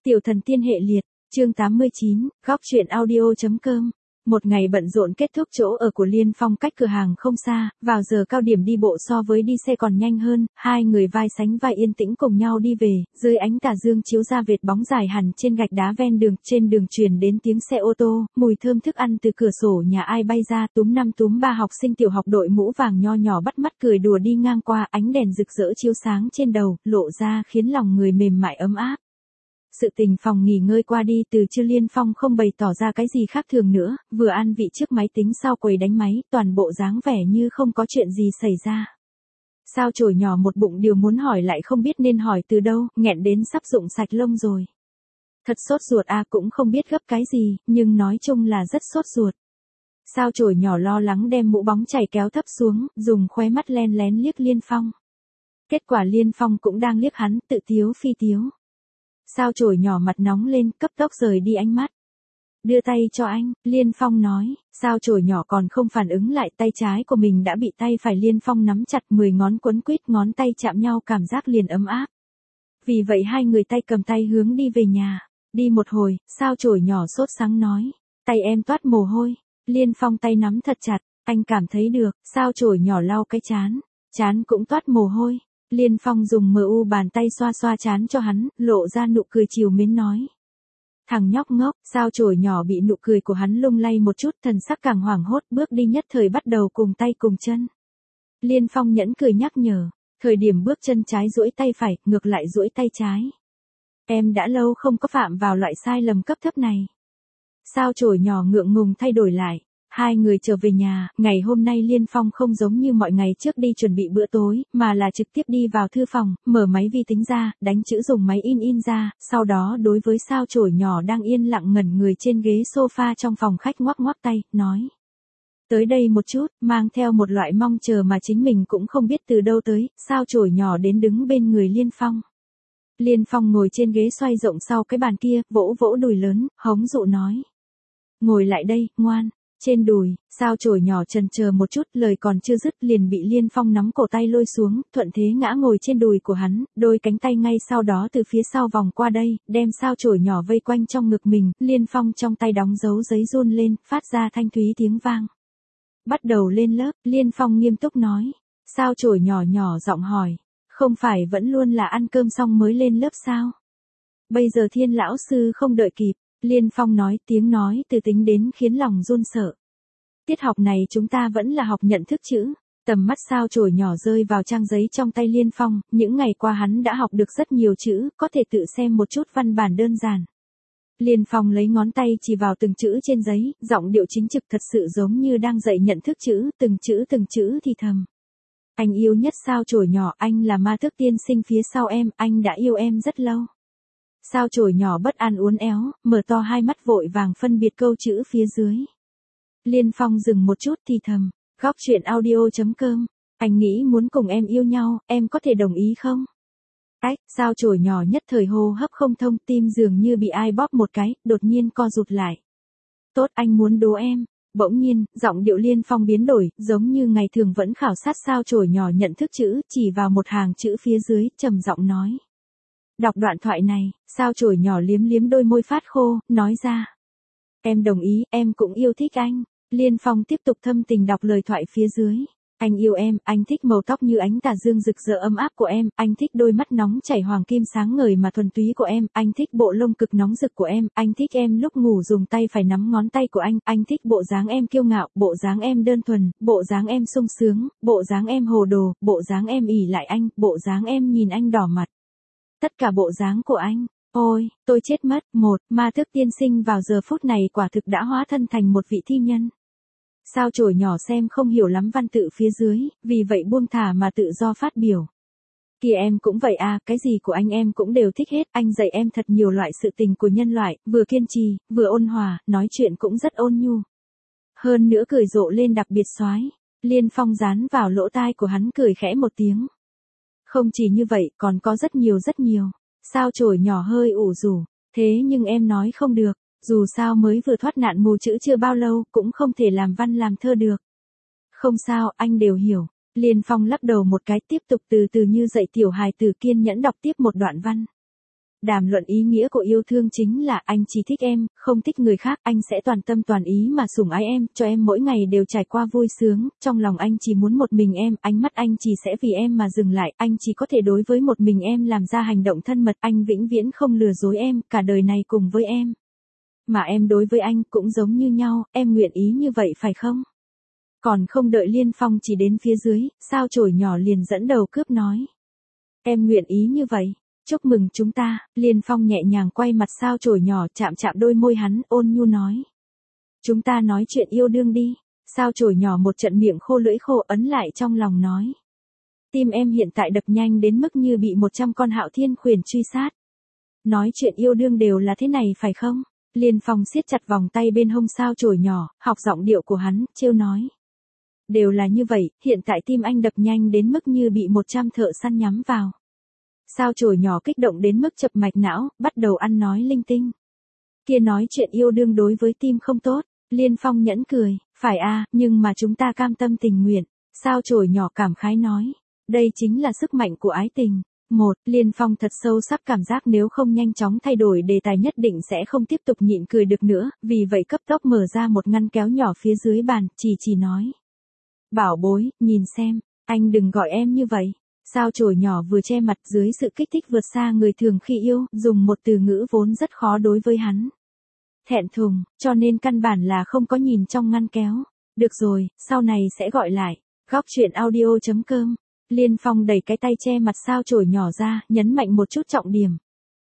Tiểu thần tiên hệ liệt, chương 89, góc truyện audio.com. Một ngày bận rộn kết thúc, chỗ ở của Liên Phong cách cửa hàng không xa, vào giờ cao điểm đi bộ so với đi xe còn nhanh hơn, hai người vai sánh vai yên tĩnh cùng nhau đi về, dưới ánh tà dương chiếu ra vệt bóng dài hẳn trên gạch đá ven đường, trên đường truyền đến tiếng xe ô tô, mùi thơm thức ăn từ cửa sổ nhà ai bay ra, túm năm túm ba học sinh tiểu học đội mũ vàng nho nhỏ bắt mắt cười đùa đi ngang qua, ánh đèn rực rỡ chiếu sáng trên đầu, lộ ra khiến lòng người mềm mại ấm áp. Sự tình phòng nghỉ ngơi qua đi, từ trưa Liên Phong không bày tỏ ra cái gì khác thường nữa, vừa an vị trước máy tính sau quầy đánh máy, toàn bộ dáng vẻ như không có chuyện gì xảy ra. Sao Chổi nhỏ một bụng điều muốn hỏi lại không biết nên hỏi từ đâu, nghẹn đến sắp rụng sạch lông rồi. Thật sốt ruột à, cũng không biết gấp cái gì, nhưng nói chung là rất sốt ruột. Sao Chổi nhỏ lo lắng đem mũ bóng chảy kéo thấp xuống, dùng khóe mắt len lén liếc Liên Phong. Kết quả Liên Phong cũng đang liếc hắn, tự tiếu phi tiếu. Sao Chổi nhỏ mặt nóng lên, cấp tốc rời đi ánh mắt. Đưa tay cho anh, Liên Phong nói. Sao Chổi nhỏ còn không phản ứng lại, tay trái của mình đã bị tay phải Liên Phong nắm chặt, 10 ngón quấn quýt, ngón tay chạm nhau cảm giác liền ấm áp. Vì vậy hai người tay cầm tay hướng đi về nhà. Đi một hồi, Sao Chổi nhỏ sốt sắng nói. Tay em toát mồ hôi. Liên Phong tay nắm thật chặt, anh cảm thấy được. Sao Chổi nhỏ lau cái chán cũng toát mồ hôi. Liên Phong dùng mu bàn tay xoa xoa trán cho hắn, lộ ra nụ cười trìu mến nói. Thằng nhóc ngốc. Sao Chổi nhỏ bị nụ cười của hắn lung lay một chút, thần sắc càng hoảng hốt, bước đi nhất thời bắt đầu cùng tay cùng chân. Liên Phong nhẫn cười nhắc nhở, thời điểm bước chân trái duỗi tay phải, ngược lại duỗi tay trái. Em đã lâu không có phạm vào loại sai lầm cấp thấp này. Sao Chổi nhỏ ngượng ngùng thay đổi lại. Hai người trở về nhà, ngày hôm nay Liên Phong không giống như mọi ngày trước đi chuẩn bị bữa tối, mà là trực tiếp đi vào thư phòng, mở máy vi tính ra, đánh chữ dùng máy in ra, sau đó đối với Sao Chổi nhỏ đang yên lặng ngẩn người trên ghế sofa trong phòng khách ngoắc ngoắc tay, nói. Tới đây một chút, mang theo một loại mong chờ mà chính mình cũng không biết từ đâu tới, Sao Chổi nhỏ đến đứng bên người Liên Phong. Liên Phong ngồi trên ghế xoay rộng sau cái bàn kia, vỗ vỗ đùi lớn, hống dụ nói. Ngồi lại đây, ngoan. Trên đùi, Sao Chổi nhỏ chần chờ một chút, lời còn chưa dứt liền bị Liên Phong nắm cổ tay lôi xuống, thuận thế ngã ngồi trên đùi của hắn, đôi cánh tay ngay sau đó từ phía sau vòng qua đây, đem Sao Chổi nhỏ vây quanh trong ngực mình, Liên Phong trong tay đóng dấu giấy run lên, phát ra thanh thúy tiếng vang. Bắt đầu lên lớp, Liên Phong nghiêm túc nói. Sao Chổi nhỏ nhỏ giọng hỏi, không phải vẫn luôn là ăn cơm xong mới lên lớp sao? Bây giờ Thiên lão sư không đợi kịp. Liên Phong nói, tiếng nói từ tính đến khiến lòng run sợ. Tiết học này chúng ta vẫn là học nhận thức chữ. Tầm mắt Sao Chổi nhỏ rơi vào trang giấy trong tay Liên Phong, những ngày qua hắn đã học được rất nhiều chữ, có thể tự xem một chút văn bản đơn giản. Liên Phong lấy ngón tay chỉ vào từng chữ trên giấy, giọng điệu chính trực thật sự giống như đang dạy nhận thức chữ, từng chữ thì thầm. Anh yêu nhất Sao Chổi nhỏ, anh là ma tước tiên sinh phía sau em, anh đã yêu em rất lâu. Sao Chổi nhỏ bất an uốn éo, mở to hai mắt vội vàng phân biệt câu chữ phía dưới. Liên Phong dừng một chút thì thầm, góc truyện audio.com, anh nghĩ muốn cùng em yêu nhau, em có thể đồng ý không? Ách, Sao Chổi nhỏ nhất thời hô hấp không thông, tim dường như bị ai bóp một cái, đột nhiên co rụt lại. Tốt, anh muốn đố em. Bỗng nhiên, giọng điệu Liên Phong biến đổi, giống như ngày thường vẫn khảo sát Sao Chổi nhỏ nhận thức chữ, chỉ vào một hàng chữ phía dưới, trầm giọng nói. Đọc đoạn thoại này, Sao Chổi nhỏ liếm liếm đôi môi phát khô, nói ra. Em đồng ý, em cũng yêu thích anh. Liên Phong tiếp tục thâm tình đọc lời thoại phía dưới. Anh yêu em, anh thích màu tóc như ánh tà dương rực rỡ ấm áp của em, anh thích đôi mắt nóng chảy hoàng kim sáng ngời mà thuần túy của em, anh thích bộ lông cực nóng rực của em, anh thích em lúc ngủ dùng tay phải nắm ngón tay của anh thích bộ dáng em kiêu ngạo, bộ dáng em đơn thuần, bộ dáng em sung sướng, bộ dáng em hồ đồ, bộ dáng em ỷ lại anh, bộ dáng em nhìn anh đỏ mặt. Tất cả bộ dáng của anh, ôi, tôi chết mất. Một, ma tước tiên sinh vào giờ phút này quả thực đã hóa thân thành một vị thi nhân. Sao Chổi nhỏ xem không hiểu lắm văn tự phía dưới, vì vậy buông thả mà tự do phát biểu. Kìa em cũng vậy à, cái gì của anh em cũng đều thích hết, anh dạy em thật nhiều loại sự tình của nhân loại, vừa kiên trì, vừa ôn hòa, nói chuyện cũng rất ôn nhu. Hơn nữa cười rộ lên đặc biệt soái. Liên Phong dán vào lỗ tai của hắn cười khẽ một tiếng. Không chỉ như vậy, còn có rất nhiều. Sao Chổi nhỏ hơi ủ rũ, thế nhưng em nói không được, dù sao mới vừa thoát nạn mù chữ chưa bao lâu, cũng không thể làm văn làm thơ được. Không sao, anh đều hiểu. Liên Phong lắc đầu một cái, tiếp tục từ từ như dạy tiểu hài tử kiên nhẫn đọc tiếp một đoạn văn. Đàm luận ý nghĩa của yêu thương chính là anh chỉ thích em, không thích người khác, anh sẽ toàn tâm toàn ý mà sủng ái em, cho em mỗi ngày đều trải qua vui sướng, trong lòng anh chỉ muốn một mình em, ánh mắt anh chỉ sẽ vì em mà dừng lại, anh chỉ có thể đối với một mình em làm ra hành động thân mật, anh vĩnh viễn không lừa dối em, cả đời này cùng với em. Mà em đối với anh cũng giống như nhau, em nguyện ý như vậy phải không? Còn không đợi Liên Phong chỉ đến phía dưới, sao chổi nhỏ liền dẫn đầu cướp nói. Em nguyện ý như vậy. Chúc mừng chúng ta, Liên Phong nhẹ nhàng quay mặt sao chổi nhỏ chạm chạm đôi môi hắn ôn nhu nói. Chúng ta nói chuyện yêu đương đi, sao chổi nhỏ một trận miệng khô lưỡi khô ấn lại trong lòng nói. Tim em hiện tại đập nhanh đến mức như bị 100 con hạo thiên khuyển truy sát. Nói chuyện yêu đương đều là thế này phải không? Liên Phong siết chặt vòng tay bên hông sao chổi nhỏ, học giọng điệu của hắn, trêu nói. Đều là như vậy, hiện tại tim anh đập nhanh đến mức như bị 100 thợ săn nhắm vào. Sao chổi nhỏ kích động đến mức chập mạch não, bắt đầu ăn nói linh tinh. Kia nói chuyện yêu đương đối với tim không tốt, Liên Phong nhẫn cười, phải nhưng mà chúng ta cam tâm tình nguyện. Sao chổi nhỏ cảm khái nói, đây chính là sức mạnh của ái tình. Liên Phong thật sâu sắc cảm giác nếu không nhanh chóng thay đổi đề tài nhất định sẽ không tiếp tục nhịn cười được nữa, vì vậy cấp tốc mở ra một ngăn kéo nhỏ phía dưới bàn, chỉ nói. Bảo bối, nhìn xem, anh đừng gọi em như vậy. Sao chổi nhỏ vừa che mặt dưới sự kích thích vượt xa người thường khi yêu, dùng một từ ngữ vốn rất khó đối với hắn. Thẹn thùng, cho nên căn bản là không có nhìn trong ngăn kéo. Được rồi, sau này sẽ gọi lại. Góc truyện audio.com. Liên Phong đẩy cái tay che mặt sao chổi nhỏ ra, nhấn mạnh một chút trọng điểm.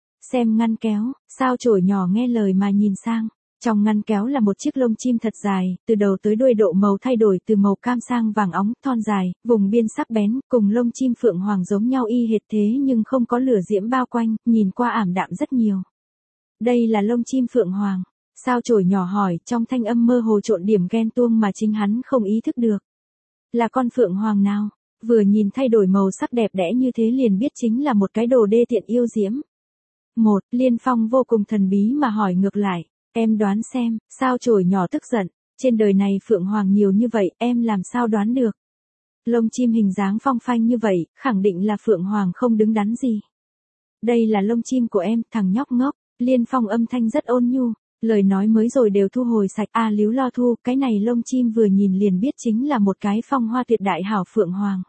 Xem ngăn kéo, sao chổi nhỏ nghe lời mà nhìn sang. Trong ngăn kéo là một chiếc lông chim thật dài, từ đầu tới đuôi độ màu thay đổi từ màu cam sang vàng óng, thon dài, vùng biên sắc bén, cùng lông chim phượng hoàng giống nhau y hệt thế nhưng không có lửa diễm bao quanh, nhìn qua ảm đạm rất nhiều. Đây là lông chim phượng hoàng. Sao chổi nhỏ hỏi, trong thanh âm mơ hồ trộn điểm ghen tuông mà chính hắn không ý thức được. Là con phượng hoàng nào? Vừa nhìn thay đổi màu sắc đẹp đẽ như thế liền biết chính là một cái đồ đê tiện yêu diễm. Liên Phong vô cùng thần bí mà hỏi ngược lại. Em đoán xem, sao chổi nhỏ tức giận, trên đời này phượng hoàng nhiều như vậy, em làm sao đoán được. Lông chim hình dáng phong phanh như vậy, khẳng định là phượng hoàng không đứng đắn gì. Đây là lông chim của em, thằng nhóc ngốc, Liên Phong âm thanh rất ôn nhu, lời nói mới rồi đều thu hồi sạch, líu lo thu, cái này lông chim vừa nhìn liền biết chính là một cái phong hoa tuyệt đại hảo phượng hoàng.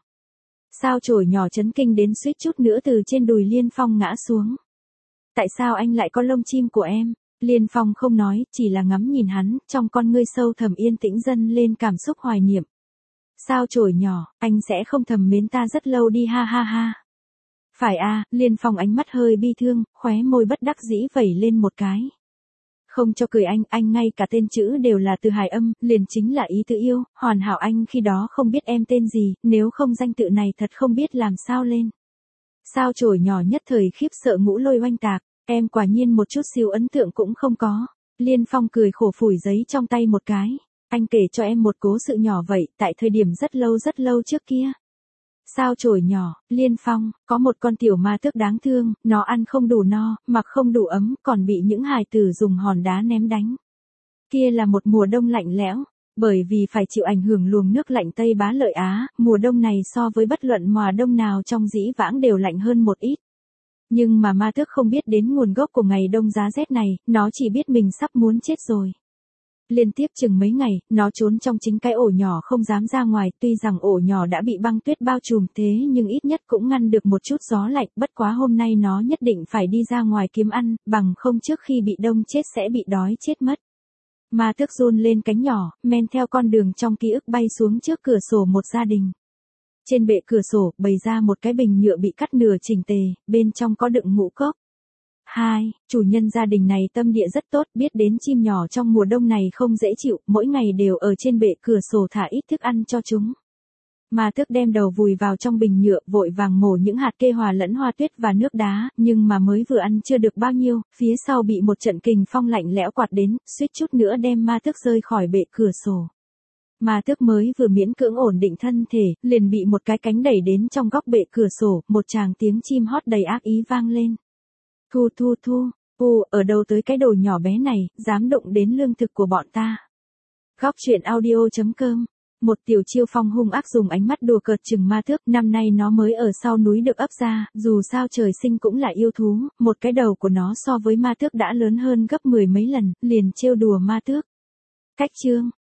Sao chổi nhỏ chấn kinh đến suýt chút nữa từ trên đùi Liên Phong ngã xuống. Tại sao anh lại có lông chim của em? Liên Phong không nói, chỉ là ngắm nhìn hắn, trong con ngươi sâu thẳm yên tĩnh dâng lên cảm xúc hoài niệm. Sao chổi nhỏ, anh sẽ không thầm mến ta rất lâu đi ha ha ha. Phải Liên Phong ánh mắt hơi bi thương, khóe môi bất đắc dĩ vẩy lên một cái. Không cho cười anh ngay cả tên chữ đều là từ hài âm, liền chính là ý tự yêu, hoàn hảo anh khi đó không biết em tên gì, nếu không danh tự này thật không biết làm sao lên. Sao chổi nhỏ nhất thời khiếp sợ ngũ lôi oanh tạc. Em quả nhiên một chút xíu ấn tượng cũng không có. Liên Phong cười khổ phủi giấy trong tay một cái. Anh kể cho em một cố sự nhỏ vậy, tại thời điểm rất lâu trước kia. Sao chổi nhỏ, Liên Phong, có một con tiểu ma tước đáng thương, nó ăn không đủ no, mặc không đủ ấm, còn bị những hài tử dùng hòn đá ném đánh. Kia là một mùa đông lạnh lẽo, bởi vì phải chịu ảnh hưởng luồng nước lạnh Tây Bá Lợi Á, mùa đông này so với bất luận mùa đông nào trong dĩ vãng đều lạnh hơn một ít. Nhưng mà ma tước không biết đến nguồn gốc của ngày đông giá rét này, nó chỉ biết mình sắp muốn chết rồi. Liên tiếp chừng mấy ngày, nó trốn trong chính cái ổ nhỏ không dám ra ngoài, tuy rằng ổ nhỏ đã bị băng tuyết bao trùm thế nhưng ít nhất cũng ngăn được một chút gió lạnh, bất quá hôm nay nó nhất định phải đi ra ngoài kiếm ăn, bằng không trước khi bị đông chết sẽ bị đói chết mất. Ma tước run lên cánh nhỏ, men theo con đường trong ký ức bay xuống trước cửa sổ một gia đình. Trên bệ cửa sổ, bày ra một cái bình nhựa bị cắt nửa chỉnh tề, bên trong có đựng ngũ cốc. Chủ nhân gia đình này tâm địa rất tốt, biết đến chim nhỏ trong mùa đông này không dễ chịu, mỗi ngày đều ở trên bệ cửa sổ thả ít thức ăn cho chúng. Ma tước đem đầu vùi vào trong bình nhựa, vội vàng mổ những hạt kê hòa lẫn hoa tuyết và nước đá, nhưng mà mới vừa ăn chưa được bao nhiêu, phía sau bị một trận kình phong lạnh lẽo quạt đến, suýt chút nữa đem ma tước rơi khỏi bệ cửa sổ. Ma tước mới vừa miễn cưỡng ổn định thân thể, liền bị một cái cánh đẩy đến trong góc bệ cửa sổ, một tràng tiếng chim hót đầy ác ý vang lên. Ở đâu tới cái đồ nhỏ bé này, dám đụng đến lương thực của bọn ta. Góc truyện audio.com Một Tiểu Chiêu Phong hung ác dùng ánh mắt đùa cợt chừng ma tước, năm nay nó mới ở sau núi được ấp ra, dù sao trời sinh cũng là yêu thú, một cái đầu của nó so với ma tước đã lớn hơn gấp 10 mấy lần, liền trêu đùa ma tước. Cách chương